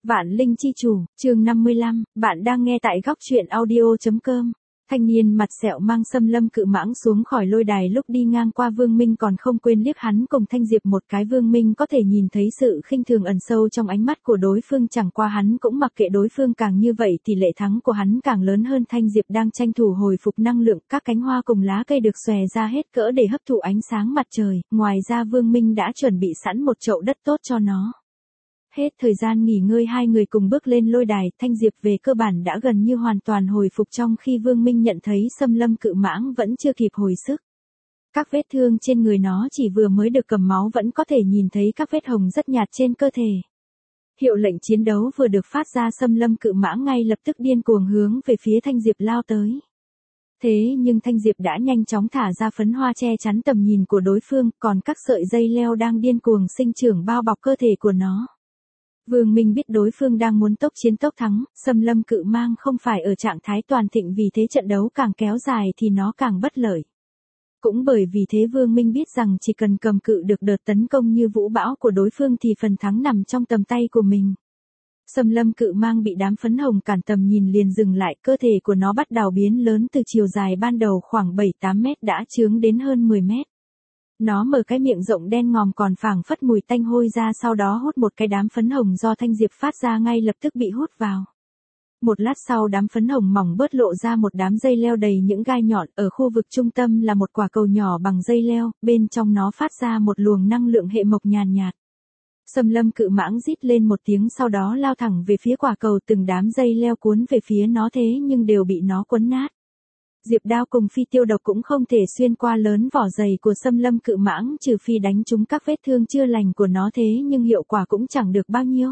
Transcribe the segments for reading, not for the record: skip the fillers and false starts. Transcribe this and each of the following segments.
Vạn Linh chi chủ, chương 55, bạn đang nghe tại góc truyện audio.com. Thanh niên mặt sẹo mang xâm lâm cự mãng xuống khỏi lôi đài lúc đi ngang qua Vương Minh còn không quên liếc hắn cùng Thanh Diệp một cái. Vương Minh có thể nhìn thấy sự khinh thường ẩn sâu trong ánh mắt của đối phương, chẳng qua hắn cũng mặc kệ đối phương, càng như vậy tỷ lệ thắng của hắn càng lớn hơn. Thanh Diệp đang tranh thủ hồi phục năng lượng, các cánh hoa cùng lá cây được xòe ra hết cỡ để hấp thụ ánh sáng mặt trời, ngoài ra Vương Minh đã chuẩn bị sẵn một chậu đất tốt cho nó. Hết thời gian nghỉ ngơi, hai người cùng bước lên lôi đài. Thanh Diệp về cơ bản đã gần như hoàn toàn hồi phục, trong khi Vương Minh nhận thấy xâm lâm cự mãng vẫn chưa kịp hồi sức. Các vết thương trên người nó chỉ vừa mới được cầm máu, vẫn có thể nhìn thấy các vết hồng rất nhạt trên cơ thể. Hiệu lệnh chiến đấu vừa được phát ra, xâm lâm cự mãng ngay lập tức điên cuồng hướng về phía Thanh Diệp lao tới. Thế nhưng Thanh Diệp đã nhanh chóng thả ra phấn hoa che chắn tầm nhìn của đối phương, còn các sợi dây leo đang điên cuồng sinh trưởng bao bọc cơ thể của nó. Vương Minh biết đối phương đang muốn tốc chiến tốc thắng, xâm lâm cự mang không phải ở trạng thái toàn thịnh, vì thế trận đấu càng kéo dài thì nó càng bất lợi. Cũng bởi vì thế Vương Minh biết rằng chỉ cần cầm cự được đợt tấn công như vũ bão của đối phương thì phần thắng nằm trong tầm tay của mình. Xâm lâm cự mang bị đám phấn hồng cản tầm nhìn liền dừng lại, cơ thể của nó bắt đầu biến lớn, từ chiều dài ban đầu khoảng 7-8 mét đã chướng đến hơn 10 mét. Nó mở cái miệng rộng đen ngòm còn phảng phất mùi tanh hôi ra, sau đó hút một cái đám phấn hồng do Thanh Diệp phát ra, ngay lập tức bị hút vào. Một lát sau đám phấn hồng mỏng bớt, lộ ra một đám dây leo đầy những gai nhọn, ở khu vực trung tâm là một quả cầu nhỏ bằng dây leo, bên trong nó phát ra một luồng năng lượng hệ mộc nhàn nhạt. Xâm lâm cự mãng rít lên một tiếng, sau đó lao thẳng về phía quả cầu, từng đám dây leo cuốn về phía nó, thế nhưng đều bị nó quấn nát. Diệp đao cùng phi tiêu độc cũng không thể xuyên qua lớn vỏ dày của xâm lâm cự mãng, trừ phi đánh trúng các vết thương chưa lành của nó, thế nhưng hiệu quả cũng chẳng được bao nhiêu.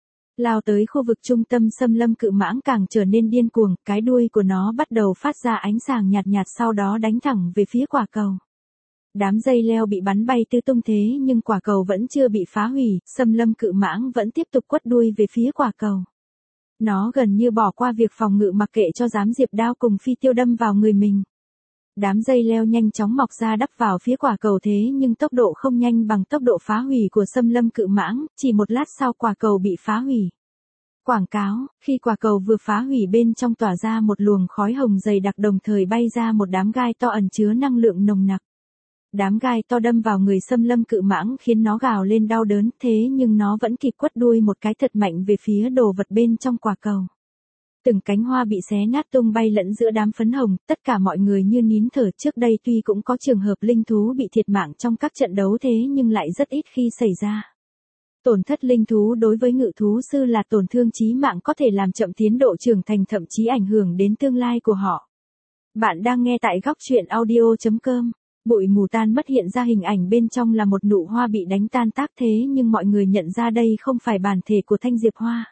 Lao tới khu vực trung tâm, xâm lâm cự mãng càng trở nên điên cuồng, cái đuôi của nó bắt đầu phát ra ánh sáng nhạt nhạt, sau đó đánh thẳng về phía quả cầu. Đám dây leo bị bắn bay tứ tung, thế nhưng quả cầu vẫn chưa bị phá hủy, xâm lâm cự mãng vẫn tiếp tục quất đuôi về phía quả cầu. Nó gần như bỏ qua việc phòng ngự, mặc kệ cho dám Diệp đao cùng phi tiêu đâm vào người mình. Đám dây leo nhanh chóng mọc ra đắp vào phía quả cầu, thế nhưng tốc độ không nhanh bằng tốc độ phá hủy của xâm lâm cự mãng, chỉ một lát sau quả cầu bị phá hủy. Quảng cáo, khi quả cầu vừa phá hủy, bên trong tỏa ra một luồng khói hồng dày đặc, đồng thời bay ra một đám gai to ẩn chứa năng lượng nồng nặc. Đám gai to đâm vào người xâm lâm cự mãng khiến nó gào lên đau đớn, thế nhưng nó vẫn kịp quất đuôi một cái thật mạnh về phía đồ vật bên trong quả cầu. Từng cánh hoa bị xé nát tung bay lẫn giữa đám phấn hồng, tất cả mọi người như nín thở. Trước đây tuy cũng có trường hợp linh thú bị thiệt mạng trong các trận đấu, thế nhưng lại rất ít khi xảy ra. Tổn thất linh thú đối với ngự thú sư là tổn thương chí mạng, có thể làm chậm tiến độ trưởng thành, thậm chí ảnh hưởng đến tương lai của họ. Bạn đang nghe tại góc truyện audio.com. Bụi mù tan mất, hiện ra hình ảnh bên trong là một nụ hoa bị đánh tan tác, thế nhưng mọi người nhận ra đây không phải bản thể của thanh diệp hoa.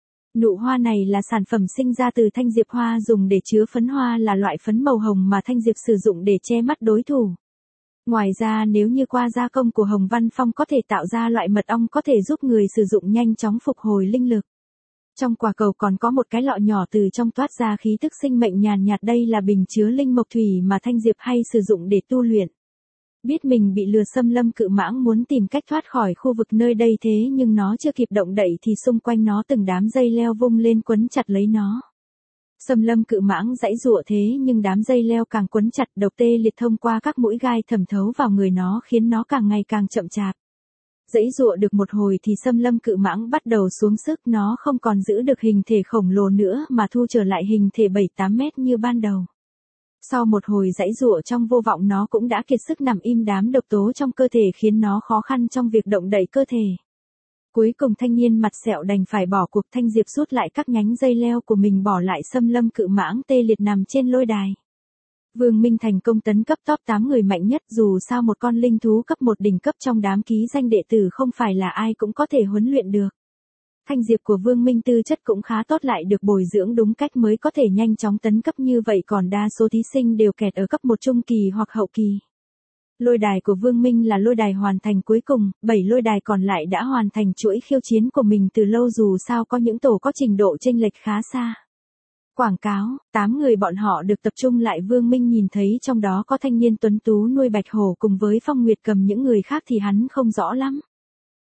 Nụ hoa này là sản phẩm sinh ra từ thanh diệp hoa, dùng để chứa phấn hoa, là loại phấn màu hồng mà thanh diệp sử dụng để che mắt đối thủ. Ngoài ra, nếu như qua gia công của Hồng Văn Phong có thể tạo ra loại mật ong có thể giúp người sử dụng nhanh chóng phục hồi linh lực. Trong quả cầu còn có một cái lọ nhỏ, từ trong toát ra khí tức sinh mệnh nhàn nhạt, đây là bình chứa linh mộc thủy mà Thanh Diệp hay sử dụng để tu luyện. Biết mình bị lừa, xâm lâm cự mãng muốn tìm cách thoát khỏi khu vực nơi đây, thế nhưng nó chưa kịp động đậy thì xung quanh nó từng đám dây leo vung lên quấn chặt lấy nó. Xâm lâm cự mãng giãy giụa, thế nhưng đám dây leo càng quấn chặt, độc tê liệt thông qua các mũi gai thẩm thấu vào người nó, khiến nó càng ngày càng chậm chạp. Giãy giụa được một hồi thì xâm lâm cự mãng bắt đầu xuống sức, nó không còn giữ được hình thể khổng lồ nữa mà thu trở lại hình thể 7-8 mét như ban đầu. Sau một hồi giãy giụa trong vô vọng, nó cũng đã kiệt sức nằm im, đám độc tố trong cơ thể khiến nó khó khăn trong việc động đậy cơ thể. Cuối cùng thanh niên mặt sẹo đành phải bỏ cuộc. Thanh Diệp rút lại các nhánh dây leo của mình, bỏ lại xâm lâm cự mãng tê liệt nằm trên lôi đài. Vương Minh thành công tấn cấp top 8 người mạnh nhất, dù sao một con linh thú cấp 1 đỉnh cấp trong đám ký danh đệ tử không phải là ai cũng có thể huấn luyện được. Thanh Diệp của Vương Minh tư chất cũng khá tốt, lại được bồi dưỡng đúng cách mới có thể nhanh chóng tấn cấp như vậy, còn đa số thí sinh đều kẹt ở cấp 1 trung kỳ hoặc hậu kỳ. Lôi đài của Vương Minh là lôi đài hoàn thành cuối cùng, 7 lôi đài còn lại đã hoàn thành chuỗi khiêu chiến của mình từ lâu, dù sao có những tổ có trình độ chênh lệch khá xa. Quảng cáo, 8 người bọn họ được tập trung lại, Vương Minh nhìn thấy trong đó có thanh niên tuấn tú nuôi bạch hổ cùng với Phong Nguyệt Cầm, những người khác thì hắn không rõ lắm.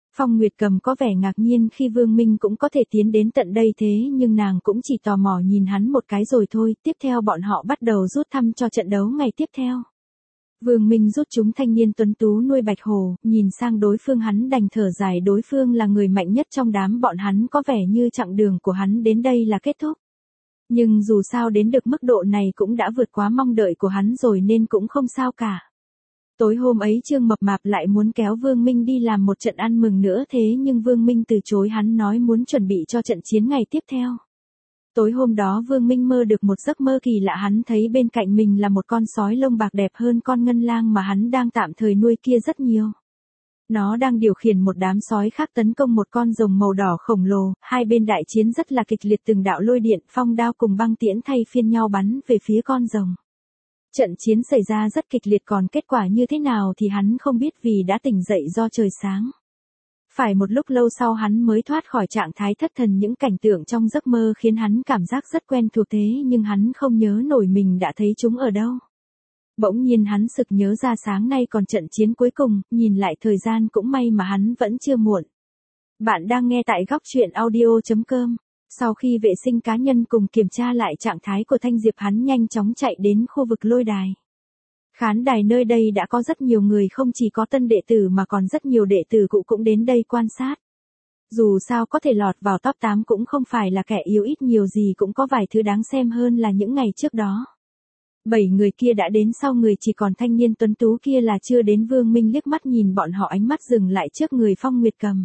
Phong Nguyệt Cầm có vẻ ngạc nhiên khi Vương Minh cũng có thể tiến đến tận đây thế nhưng nàng cũng chỉ tò mò nhìn hắn một cái rồi thôi. Tiếp theo bọn họ bắt đầu rút thăm cho trận đấu ngày tiếp theo. Vương Minh rút chúng thanh niên tuấn tú nuôi Bạch Hổ, nhìn sang đối phương hắn đành thở dài, đối phương là người mạnh nhất trong đám bọn hắn, có vẻ như chặng đường của hắn đến đây là kết thúc. Nhưng dù sao đến được mức độ này cũng đã vượt quá mong đợi của hắn rồi nên cũng không sao cả. Tối hôm ấy Trương Mập Mạp lại muốn kéo Vương Minh đi làm một trận ăn mừng nữa thế nhưng Vương Minh từ chối, hắn nói muốn chuẩn bị cho trận chiến ngày tiếp theo. Tối hôm đó Vương Minh mơ được một giấc mơ kỳ lạ, hắn thấy bên cạnh mình là một con sói lông bạc đẹp hơn con ngân lang mà hắn đang tạm thời nuôi kia rất nhiều. Nó đang điều khiển một đám sói khác tấn công một con rồng màu đỏ khổng lồ, hai bên đại chiến rất là kịch liệt, từng đạo lôi điện, phong đao cùng băng tiễn thay phiên nhau bắn về phía con rồng. Trận chiến xảy ra rất kịch liệt, còn kết quả như thế nào thì hắn không biết vì đã tỉnh dậy do trời sáng. Phải một lúc lâu sau hắn mới thoát khỏi trạng thái thất thần, những cảnh tượng trong giấc mơ khiến hắn cảm giác rất quen thuộc thế nhưng hắn không nhớ nổi mình đã thấy chúng ở đâu. Bỗng nhiên hắn sực nhớ ra sáng nay còn trận chiến cuối cùng, nhìn lại thời gian cũng may mà hắn vẫn chưa muộn. Bạn đang nghe tại góc truyện audio.com. Sau khi vệ sinh cá nhân cùng kiểm tra lại trạng thái của Thanh Diệp, hắn nhanh chóng chạy đến khu vực lôi đài. Khán đài nơi đây đã có rất nhiều người, không chỉ có tân đệ tử mà còn rất nhiều đệ tử cũ cũng đến đây quan sát. Dù sao có thể lọt vào top 8 cũng không phải là kẻ yếu, ít nhiều gì cũng có vài thứ đáng xem hơn là những ngày trước đó. 7 người kia đã đến, sau người chỉ còn thanh niên tuấn tú kia là chưa đến. Vương Minh liếc mắt nhìn bọn họ, ánh mắt dừng lại trước người Phong Nguyệt Cầm.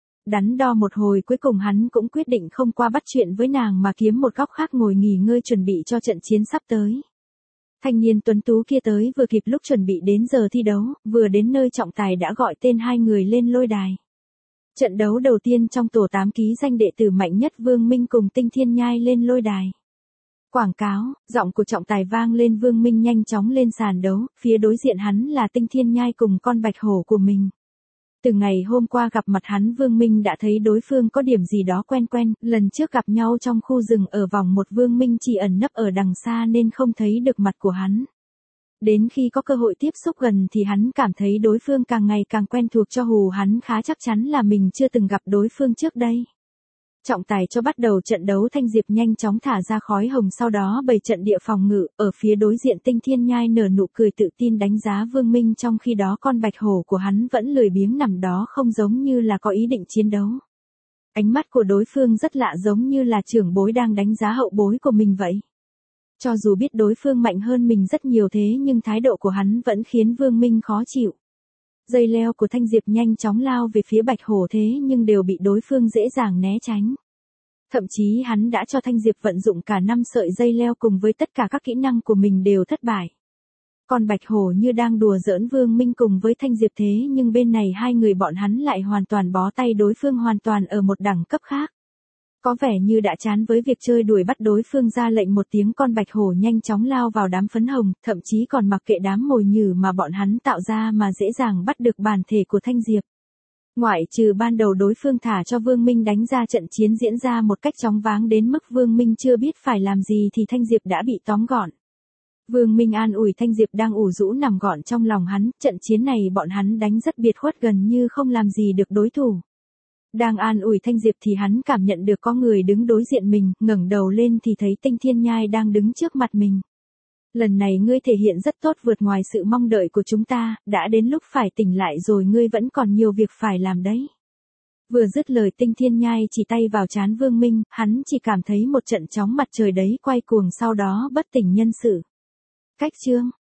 Đắn đo một hồi cuối cùng hắn cũng quyết định không qua bắt chuyện với nàng mà kiếm một góc khác ngồi nghỉ ngơi chuẩn bị cho trận chiến sắp tới. Thanh niên tuấn tú kia tới vừa kịp lúc chuẩn bị đến giờ thi đấu, vừa đến nơi trọng tài đã gọi tên hai người lên lôi đài. Trận đấu đầu tiên trong tổ 8 ký danh đệ tử mạnh nhất Vương Minh cùng Tinh Thiên Nhai lên lôi đài. Quảng cáo, giọng của trọng tài vang lên, Vương Minh nhanh chóng lên sàn đấu, phía đối diện hắn là Tinh Thiên Nhai cùng con Bạch Hổ của mình. Từ ngày hôm qua gặp mặt hắn, Vương Minh đã thấy đối phương có điểm gì đó quen quen, lần trước gặp nhau trong khu rừng ở vòng 1 Vương Minh chỉ ẩn nấp ở đằng xa nên không thấy được mặt của hắn. Đến khi có cơ hội tiếp xúc gần thì hắn cảm thấy đối phương càng ngày càng quen thuộc, cho hù hắn khá chắc chắn là mình chưa từng gặp đối phương trước đây. Trọng tài cho bắt đầu trận đấu, Thanh Diệp nhanh chóng thả ra khói hồng, sau đó bày trận địa phòng ngự, ở phía đối diện Tinh Thiên Nhai nở nụ cười tự tin đánh giá Vương Minh, trong khi đó con Bạch Hổ của hắn vẫn lười biếng nằm đó, không giống như là có ý định chiến đấu. Ánh mắt của đối phương rất lạ, giống như là trưởng bối đang đánh giá hậu bối của mình vậy. Cho dù biết đối phương mạnh hơn mình rất nhiều thế nhưng thái độ của hắn vẫn khiến Vương Minh khó chịu. Dây leo của Thanh Diệp nhanh chóng lao về phía Bạch Hổ thế nhưng đều bị đối phương dễ dàng né tránh. Thậm chí hắn đã cho Thanh Diệp vận dụng cả 5 sợi dây leo cùng với tất cả các kỹ năng của mình đều thất bại. Còn Bạch Hổ như đang đùa giỡn Vương Minh cùng với Thanh Diệp thế nhưng bên này hai người bọn hắn lại hoàn toàn bó tay, đối phương hoàn toàn ở một đẳng cấp khác. Có vẻ như đã chán với việc chơi đuổi bắt, đối phương ra lệnh một tiếng, con Bạch Hổ nhanh chóng lao vào đám phấn hồng, thậm chí còn mặc kệ đám mồi nhử mà bọn hắn tạo ra mà dễ dàng bắt được bản thể của Thanh Diệp. Ngoại trừ ban đầu đối phương thả cho Vương Minh đánh ra, trận chiến diễn ra một cách chóng váng đến mức Vương Minh chưa biết phải làm gì thì Thanh Diệp đã bị tóm gọn. Vương Minh an ủi Thanh Diệp đang ủ rũ nằm gọn trong lòng hắn, trận chiến này bọn hắn đánh rất biệt khuất, gần như không làm gì được đối thủ. Đang an ủi Thanh Diệp thì hắn cảm nhận được có người đứng đối diện mình, ngẩng đầu lên thì thấy Tinh Thiên Nhai đang đứng trước mặt mình. Lần này ngươi thể hiện rất tốt, vượt ngoài sự mong đợi của chúng ta, đã đến lúc phải tỉnh lại rồi, ngươi vẫn còn nhiều việc phải làm đấy. Vừa dứt lời Tinh Thiên Nhai chỉ tay vào trán Vương Minh, hắn chỉ cảm thấy một trận chóng mặt trời đấy quay cuồng, sau đó bất tỉnh nhân sự. Cách chương